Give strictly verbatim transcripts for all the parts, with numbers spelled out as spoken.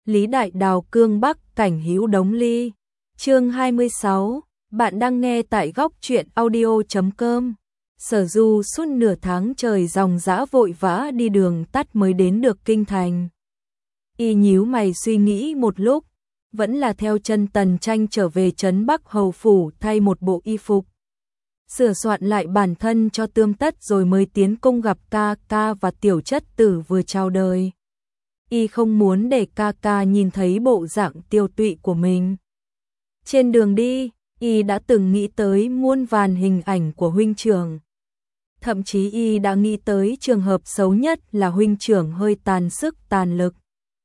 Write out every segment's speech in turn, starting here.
Lý Đại Đào cương Bắc cảnh hữu đống ly. Chương hai mươi sáu, bạn đang nghe tại góc truyện audio chấm com. Sở Du suốt nửa tháng trời dòng dã vội vã đi đường tắt mới đến được kinh thành. Y nhíu mày suy nghĩ một lúc, vẫn là theo chân Tần Tranh trở về trấn Bắc Hầu phủ thay một bộ y phục, sửa soạn lại bản thân cho tươm tất rồi mới tiến cung gặp ca ca và tiểu chất tử vừa chào đời. Y không muốn để ca ca nhìn thấy bộ dạng tiêu tụy của mình. Trên đường đi, Y đã từng nghĩ tới muôn vàn hình ảnh của huynh trưởng. Thậm chí Y đã nghĩ tới trường hợp xấu nhất là huynh trưởng hơi tàn sức tàn lực,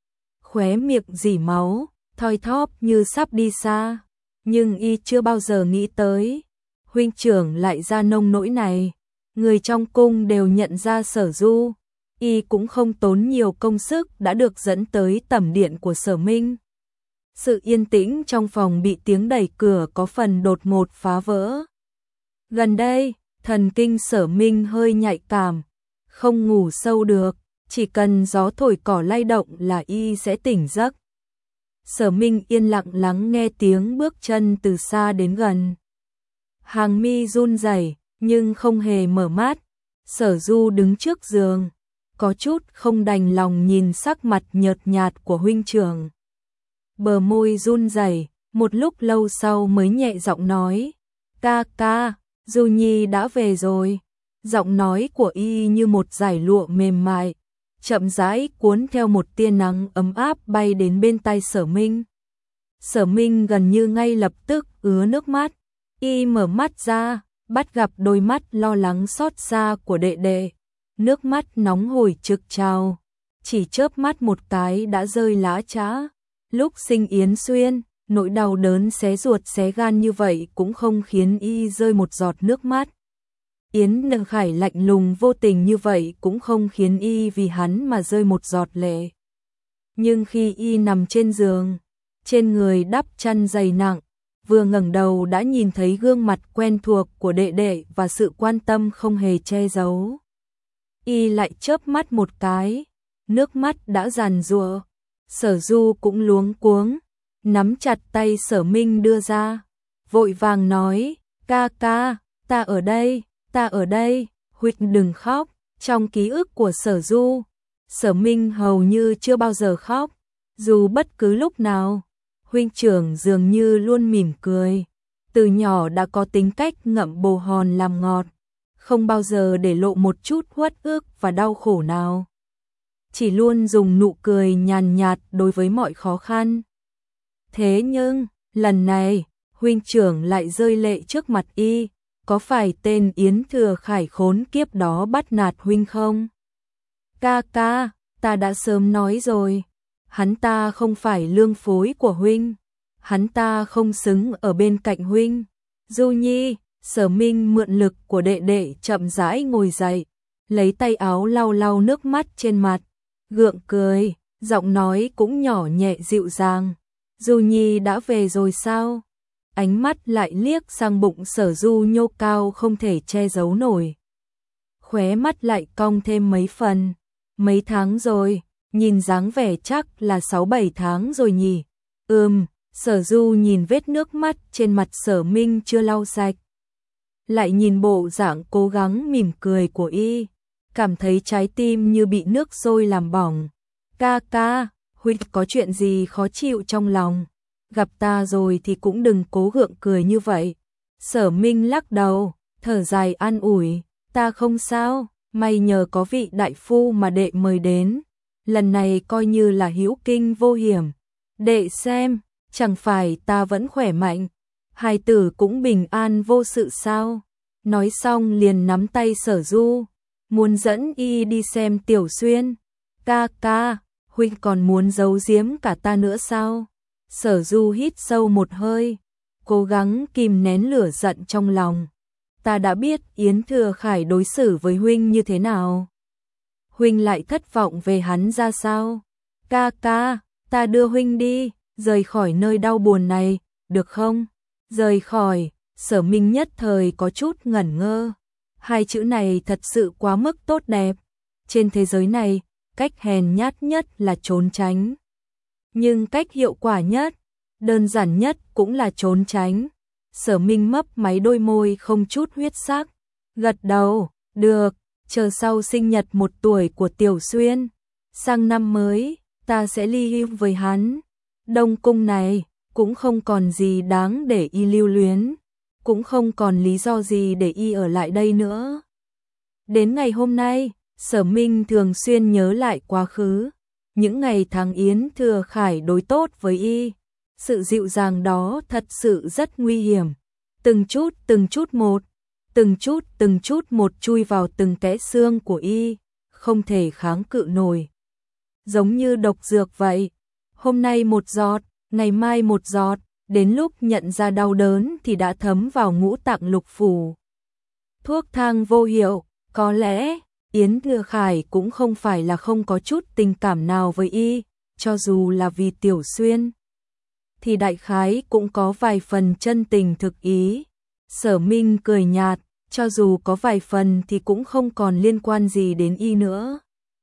khóe miệng rỉ máu, thoi thóp như sắp đi xa. Nhưng Y chưa bao giờ nghĩ tới huynh trưởng lại ra nông nỗi này. Người trong cung đều nhận ra Sở Du. Y cũng không tốn nhiều công sức đã được dẫn tới tẩm điện của Sở Minh. Sự yên tĩnh trong phòng bị tiếng đẩy cửa có phần đột ngột phá vỡ. Gần đây, thần kinh Sở Minh hơi nhạy cảm, không ngủ sâu được, chỉ cần gió thổi cỏ lay động là Y sẽ tỉnh giấc. Sở Minh yên lặng lắng nghe tiếng bước chân từ xa đến gần. Hàng mi run rẩy nhưng không hề mở mắt. Sở Du đứng trước giường, có chút không đành lòng nhìn sắc mặt nhợt nhạt của huynh trưởng. Bờ môi run rẩy, một lúc lâu sau mới nhẹ giọng nói, ca ca, Du Nhi đã về rồi. Giọng nói của Y như một dải lụa mềm mại, chậm rãi cuốn theo một tia nắng ấm áp bay đến bên tai Sở Minh. Sở Minh gần như ngay lập tức ứa nước mắt. Y mở mắt ra, bắt gặp đôi mắt lo lắng xót xa của đệ đệ. Nước mắt nóng hổi trực trào, chỉ chớp mắt một cái đã rơi lã chã. Lúc sinh Yến Xuyên, nỗi đau đớn xé ruột xé gan như vậy cũng không khiến Y rơi một giọt nước mắt. Yến Nợ Khải lạnh lùng vô tình như vậy cũng không khiến Y vì hắn mà rơi một giọt lệ. Nhưng khi Y nằm trên giường, trên người đắp chăn dày nặng, vừa ngẩng đầu đã nhìn thấy gương mặt quen thuộc của đệ đệ và sự quan tâm không hề che giấu. Y lại chớp mắt một cái, nước mắt đã giàn giụa. Sở Du cũng luống cuống, nắm chặt tay Sở Minh đưa ra, vội vàng nói, ca ca, ta ở đây, ta ở đây, huynh đừng khóc. Trong ký ức của Sở Du, Sở Minh hầu như chưa bao giờ khóc, dù bất cứ lúc nào. Huynh trưởng dường như luôn mỉm cười, từ nhỏ đã có tính cách ngậm bồ hòn làm ngọt, không bao giờ để lộ một chút uất ức và đau khổ nào, chỉ luôn dùng nụ cười nhàn nhạt đối với mọi khó khăn. Thế nhưng, lần này, huynh trưởng lại rơi lệ trước mặt Y, có phải tên Yến Thừa Khải khốn kiếp đó bắt nạt huynh không? Ca ca, ta đã sớm nói rồi, hắn ta không phải lương phối của huynh, hắn ta không xứng ở bên cạnh huynh. Du Nhi, Sở Minh mượn lực của đệ đệ chậm rãi ngồi dậy, lấy tay áo lau lau nước mắt trên mặt, gượng cười, giọng nói cũng nhỏ nhẹ dịu dàng. Du Nhi đã về rồi sao? Ánh mắt lại liếc sang bụng Sở Du nhô cao không thể che giấu nổi. Khóe mắt lại cong thêm mấy phần. Mấy tháng rồi, nhìn dáng vẻ chắc là sáu bảy tháng rồi nhỉ. Ừm, Sở Du nhìn vết nước mắt trên mặt Sở Minh chưa lau sạch, lại nhìn bộ dạng cố gắng mỉm cười của Y, cảm thấy trái tim như bị nước sôi làm bỏng. Ca ca, huynh có chuyện gì khó chịu trong lòng? Gặp ta rồi thì cũng đừng cố gượng cười như vậy. Sở Minh lắc đầu, thở dài an ủi, ta không sao, may nhờ có vị đại phu mà đệ mời đến, lần này coi như là hữu kinh vô hiểm. Đệ xem, chẳng phải ta vẫn khỏe mạnh, hài tử cũng bình an vô sự sao? Nói xong liền nắm tay Sở Du, muốn dẫn Y đi xem Tiểu Xuyên. Ca ca, huynh còn muốn giấu giếm cả ta nữa sao? Sở Du hít sâu một hơi, cố gắng kìm nén lửa giận trong lòng. Ta đã biết Yến Thừa Khải đối xử với huynh như thế nào. Huynh lại thất vọng về hắn ra sao? Ca ca, ta đưa huynh đi, rời khỏi nơi đau buồn này, được không? Rời khỏi, Sở Minh nhất thời có chút ngẩn ngơ. Hai chữ này thật sự quá mức tốt đẹp. Trên thế giới này, cách hèn nhát nhất là trốn tránh. nhưng cách hiệu quả nhất, đơn giản nhất cũng là trốn tránh. Sở Minh mấp máy đôi môi không chút huyết sắc, gật đầu, được, chờ sau sinh nhật một tuổi của Tiểu Xuyên, sang năm mới, ta sẽ ly hôn với hắn. Đông cung này, cũng không còn gì đáng để y lưu luyến, cũng không còn lý do gì để y ở lại đây nữa. Đến ngày hôm nay, Sở Minh thường xuyên nhớ lại quá khứ, những ngày tháng Yến Thừa Khải đối tốt với y, sự dịu dàng đó thật sự rất nguy hiểm, từng chút từng chút một, từng chút từng chút một chui vào từng kẽ xương của y, không thể kháng cự nổi. Giống như độc dược vậy, hôm nay một giọt, ngày mai một giọt, đến lúc nhận ra đau đớn thì đã thấm vào ngũ tạng lục phủ. Thuốc thang vô hiệu, có lẽ Yến Thừa Khải cũng không phải là không có chút tình cảm nào với y, cho dù là vì Tiểu Xuyên, thì đại khái cũng có vài phần chân tình thực ý. Sở Minh cười nhạt, cho dù có vài phần thì cũng không còn liên quan gì đến y nữa.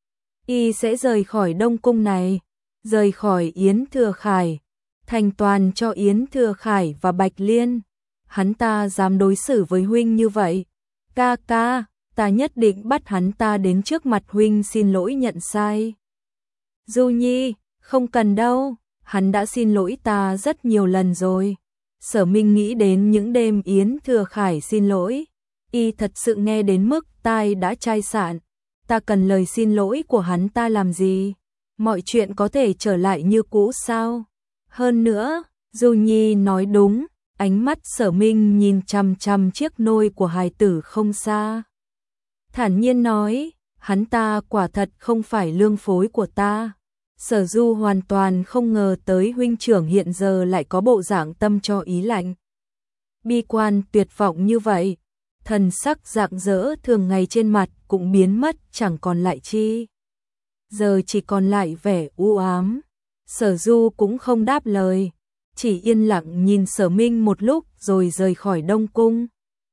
Y sẽ rời khỏi Đông Cung này, rời khỏi Yến Thừa Khải, thành toàn cho Yến Thừa Khải và Bạch Liên. Hắn ta dám đối xử với huynh như vậy, ca ca, ta nhất định bắt hắn ta đến trước mặt huynh xin lỗi nhận sai. Du Nhi, không cần đâu, hắn đã xin lỗi ta rất nhiều lần rồi. Sở Minh nghĩ đến những đêm Yến Thừa Khải xin lỗi, y thật sự nghe đến mức tai đã chai sạn. Ta cần lời xin lỗi của hắn ta làm gì? Mọi chuyện có thể trở lại như cũ sao? Hơn nữa, Du Nhi nói đúng, ánh mắt Sở Minh nhìn chằm chằm chiếc nôi của hài tử không xa. Thản nhiên nói, hắn ta quả thật không phải lương phối của ta. Sở Du hoàn toàn không ngờ tới huynh trưởng hiện giờ lại có bộ dạng tâm cho ý lạnh. Bi quan tuyệt vọng như vậy, thần sắc rạng rỡ thường ngày trên mặt cũng biến mất chẳng còn lại chi. Giờ chỉ còn lại vẻ u ám. Sở Du cũng không đáp lời, chỉ yên lặng nhìn Sở Minh một lúc rồi rời khỏi Đông Cung.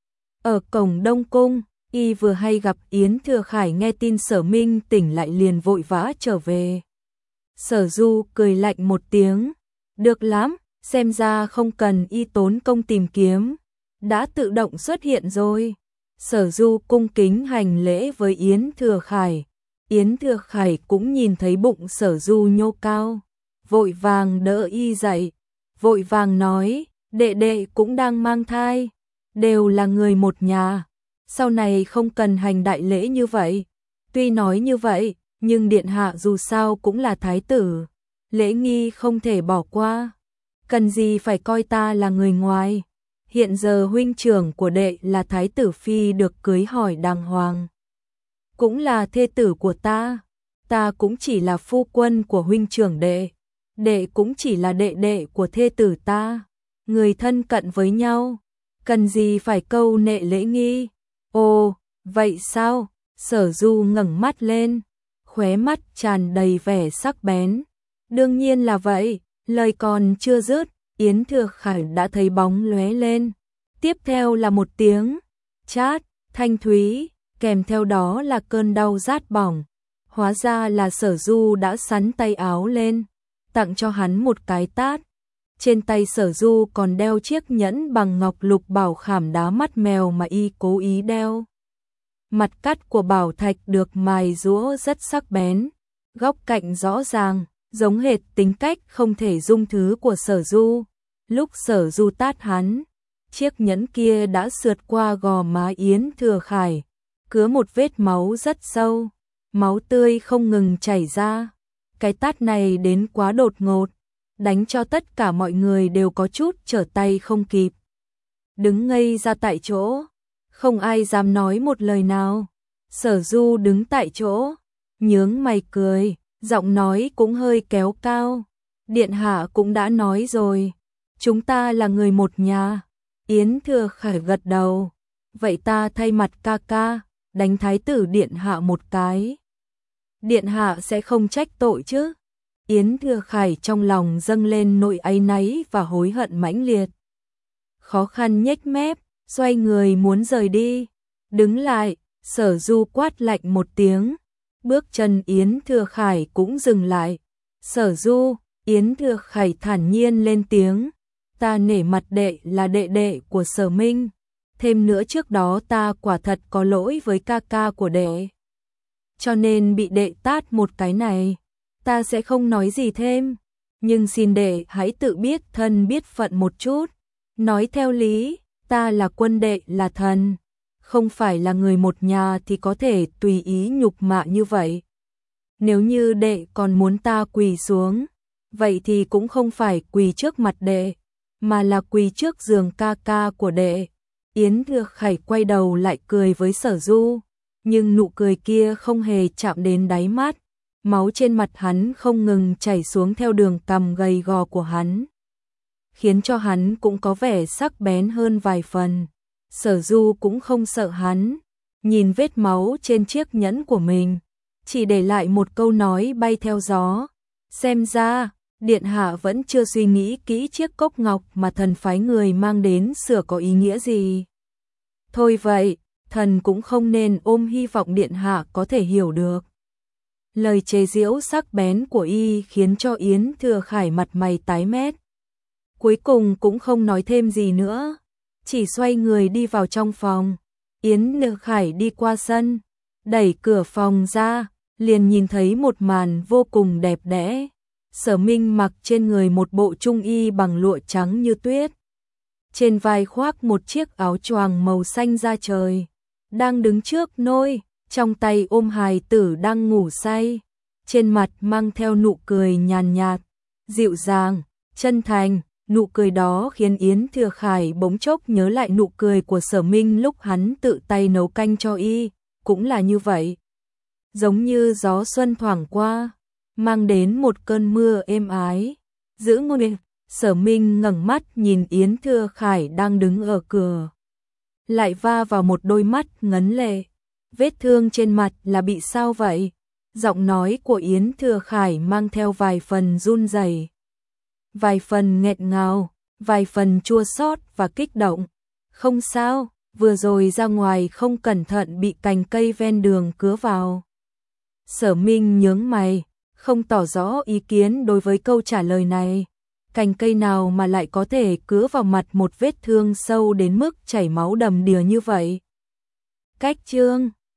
Ở cổng Đông Cung, y vừa hay gặp Yến Thừa Khải nghe tin Sở Minh tỉnh lại liền vội vã trở về. Sở Du cười lạnh một tiếng, được lắm, xem ra không cần y tốn công tìm kiếm, đã tự động xuất hiện rồi. Sở Du cung kính hành lễ với Yến Thừa Khải, Yến Thừa Khải cũng nhìn thấy bụng Sở Du nhô cao, vội vàng đỡ y dậy, vội vàng nói, đệ đệ cũng đang mang thai, đều là người một nhà, sau này không cần hành đại lễ như vậy. Tuy nói như vậy, nhưng điện hạ dù sao cũng là thái tử, lễ nghi không thể bỏ qua, cần gì phải coi ta là người ngoài. Hiện giờ huynh trưởng của đệ là thái tử phi được cưới hỏi đàng hoàng, cũng là thê tử của ta, ta cũng chỉ là phu quân của huynh trưởng đệ, đệ cũng chỉ là đệ đệ của thê tử ta, người thân cận với nhau, cần gì phải câu nệ lễ nghi. Ồ, vậy sao? Sở Du ngẩng mắt lên, khóe mắt tràn đầy vẻ sắc bén. Đương nhiên là vậy, lời còn chưa dứt, Yến Thừa Khải đã thấy bóng lóe lên. Tiếp theo là một tiếng chát, thanh thúy, kèm theo đó là cơn đau rát bỏng. Hóa ra là Sở Du đã xắn tay áo lên, tặng cho hắn một cái tát. Trên tay Sở Du còn đeo chiếc nhẫn bằng ngọc lục bảo khảm đá mắt mèo mà y cố ý đeo. Mặt cắt của bảo thạch được mài giũa rất sắc bén, góc cạnh rõ ràng, giống hệt tính cách không thể dung thứ của Sở Du. Lúc Sở Du tát hắn, chiếc nhẫn kia đã sượt qua gò má Yến Thừa Khải, cứa một vết máu rất sâu, máu tươi không ngừng chảy ra. Cái tát này đến quá đột ngột, đánh cho tất cả mọi người đều có chút trở tay không kịp, đứng ngây ra tại chỗ, không ai dám nói một lời nào. Sở Du đứng tại chỗ, nhướng mày cười, giọng nói cũng hơi kéo cao. Điện hạ cũng đã nói rồi, chúng ta là người một nhà. Yến Thừa Khải gật đầu, vậy ta thay mặt ca ca, đánh thái tử điện hạ một cái. Điện hạ sẽ không trách tội chứ? Yến Thừa Khải trong lòng dâng lên nỗi áy náy và hối hận mãnh liệt. Khó khăn nhếch mép, xoay người muốn rời đi. Đứng lại, Sở Du quát lạnh một tiếng. Bước chân Yến Thừa Khải cũng dừng lại. Sở Du, Yến Thừa Khải thản nhiên lên tiếng, ta nể mặt đệ là đệ đệ của Sở Minh, thêm nữa trước đó ta quả thật có lỗi với ca ca của đệ. Cho nên bị đệ tát một cái này, ta sẽ không nói gì thêm, nhưng xin đệ hãy tự biết thân biết phận một chút. Nói theo lý, ta là quân đệ là thần, không phải là người một nhà thì có thể tùy ý nhục mạ như vậy. Nếu như đệ còn muốn ta quỳ xuống, vậy thì cũng không phải quỳ trước mặt đệ, mà là quỳ trước giường ca ca của đệ. Yến Thừa Khải quay đầu lại cười với Sở Du, nhưng nụ cười kia không hề chạm đến đáy mắt, máu trên mặt hắn không ngừng chảy xuống theo đường cằm gầy gò của hắn, khiến cho hắn cũng có vẻ sắc bén hơn vài phần. Sở Du cũng không sợ hắn, nhìn vết máu trên chiếc nhẫn của mình, chỉ để lại một câu nói bay theo gió, xem ra điện hạ vẫn chưa suy nghĩ kỹ chiếc cốc ngọc mà thần phái người mang đến sửa có ý nghĩa gì. Thôi vậy, thần cũng không nên ôm hy vọng điện hạ có thể hiểu được. Lời chế giễu sắc bén của y khiến cho Yến Thừa Khải mặt mày tái mét. Cuối cùng cũng không nói thêm gì nữa, chỉ xoay người đi vào trong phòng. Yến Thừa Khải đi qua sân, đẩy cửa phòng ra, liền nhìn thấy một màn vô cùng đẹp đẽ. Sở Minh mặc trên người một bộ trung y bằng lụa trắng như tuyết, trên vai khoác một chiếc áo choàng màu xanh da trời, đang đứng trước nôi, trong tay ôm hài tử đang ngủ say, trên mặt mang theo nụ cười nhàn nhạt, dịu dàng, chân thành. Nụ cười đó khiến Yến Thừa Khải bỗng chốc nhớ lại nụ cười của Sở Minh lúc hắn tự tay nấu canh cho y, cũng là như vậy. Giống như gió xuân thoảng qua, mang đến một cơn mưa êm ái. Giữ ngôn Sở Minh ngẩng mắt nhìn Yến Thừa Khải đang đứng ở cửa, lại va vào một đôi mắt ngấn lệ. Vết thương trên mặt là bị sao vậy? Giọng nói của Yến Thừa Khải mang theo vài phần run rẩy, vài phần nghẹn ngào, vài phần chua xót và kích động. Không sao, vừa rồi ra ngoài không cẩn thận bị cành cây ven đường cứa vào. Sở Minh nhướng mày, không tỏ rõ ý kiến đối với câu trả lời này. Cành cây nào mà lại có thể cứa vào mặt một vết thương sâu đến mức chảy máu đầm đìa như vậy? Cách chương